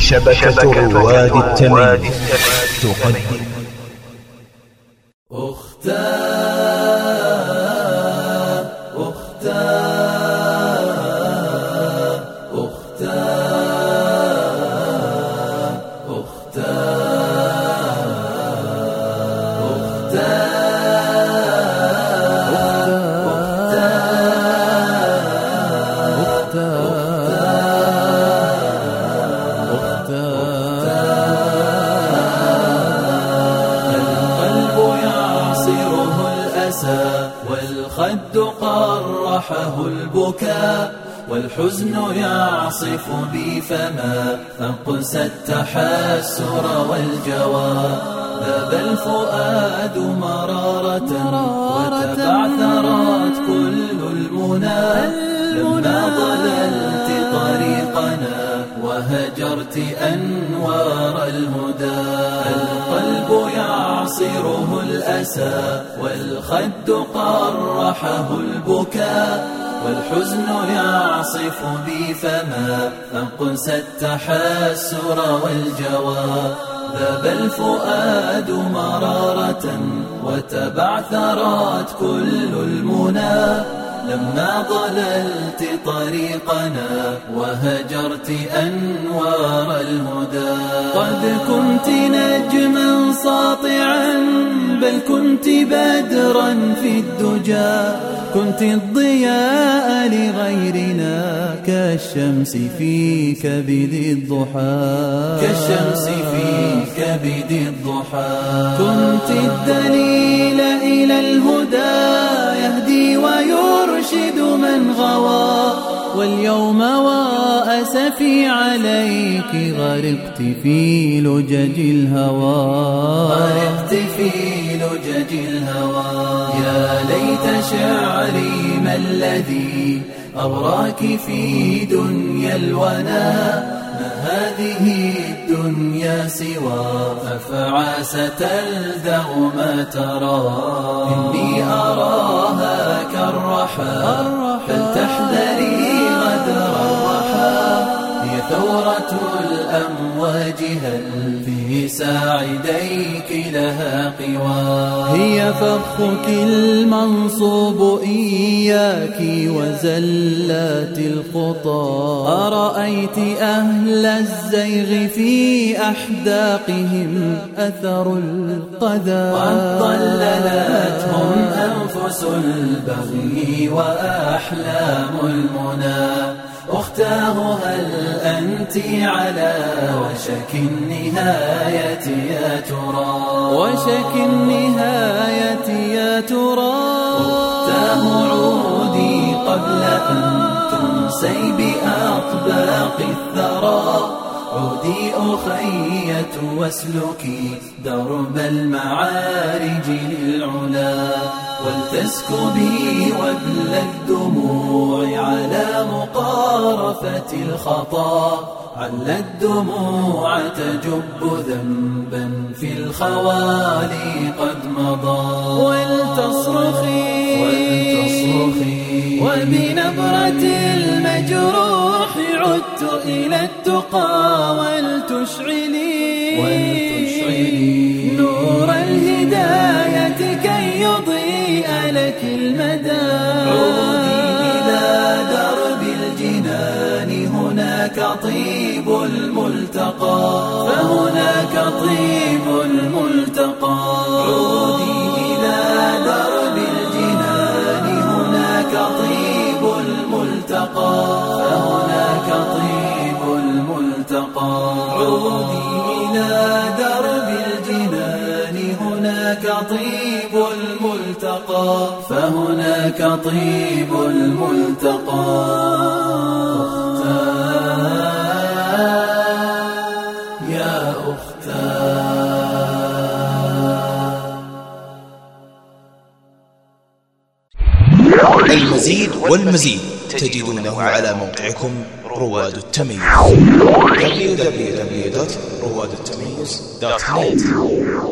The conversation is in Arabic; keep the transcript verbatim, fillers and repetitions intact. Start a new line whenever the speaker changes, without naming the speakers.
شبكة رواد التمييز تقدم
أختاه أختاه أختاه والخد قرحه البكاء والحزن يعصف بي فما أقسى التحسر والجوى ذاب الفؤاد مرارة وتبعثرت كل المنى لما ضللت طريقنا وهجرت أنوار الهدى القلب يعصره الأسى والخد قرحه البكاء والحزن يعصف بي فما أقسى التحسر والجوى ذاب الفؤاد مرارة وتبعثرت كل المنى لما ضللت طريقنا وهجرت أنوار الهدى قد كنت نجما ساطعا بل كنت بدرا في الدجى كنت الضياء لغيرنا كالشمس في كبد الضحى كالشمس في كبد الضحى كنت الدليل إلى الهدى يهدي ويرشد من غوى واليوم وأسفي عليك غرقت في لجج الهوى غرقت في لجج الهوى يا ليت شعري ما الذي أغراك في دنيا الونا ما هذه الدنيا سوى أفعى ستلدغ ما ترى إني أراها كالرحى فلتحذري غدر الرحى هي ثورة الأمواج هل في ساعديك لها قوى هي فخك المنصوب إياك وزلات الخطى أرأيت أهل الزيغ في أحداقهم أثر القذى قد ضللتهم أنفس البغي وأحلام المنى أختاه هل أنت على وشك النهاية يا ترى وشك النهاية يا ترى أختاه عودي قبل أن تنسي بأطباق الثرى عودي أخية واسلكي درب المعارج للعلا ولتسكبي وبل الدموع على مقارفة الخطا عل الدموع تجب ذنبا في الخوالي قد مضى ولتصرخي ولتصرخي وبنبرة المجروح عدت إلى التقى ولتشعلي ولتشعلي نور الهداية كي يضيء لك المدى عودي إلى درب الجنان هناك طيب الملتقى فهناك طيب الملتقى عودي إلى درب الجنان هناك طيب الملتقى فهناك طيب الملتقى عودي إلى درب الجنان هناك طيب الملتقى فهناك طيب الملتقى أختاه يا أختاه
المزيد والمزيد تجدونه على موقعكم رواد التمييز دبليو دبليو دبليو دوت رواد التمييز دوت نت.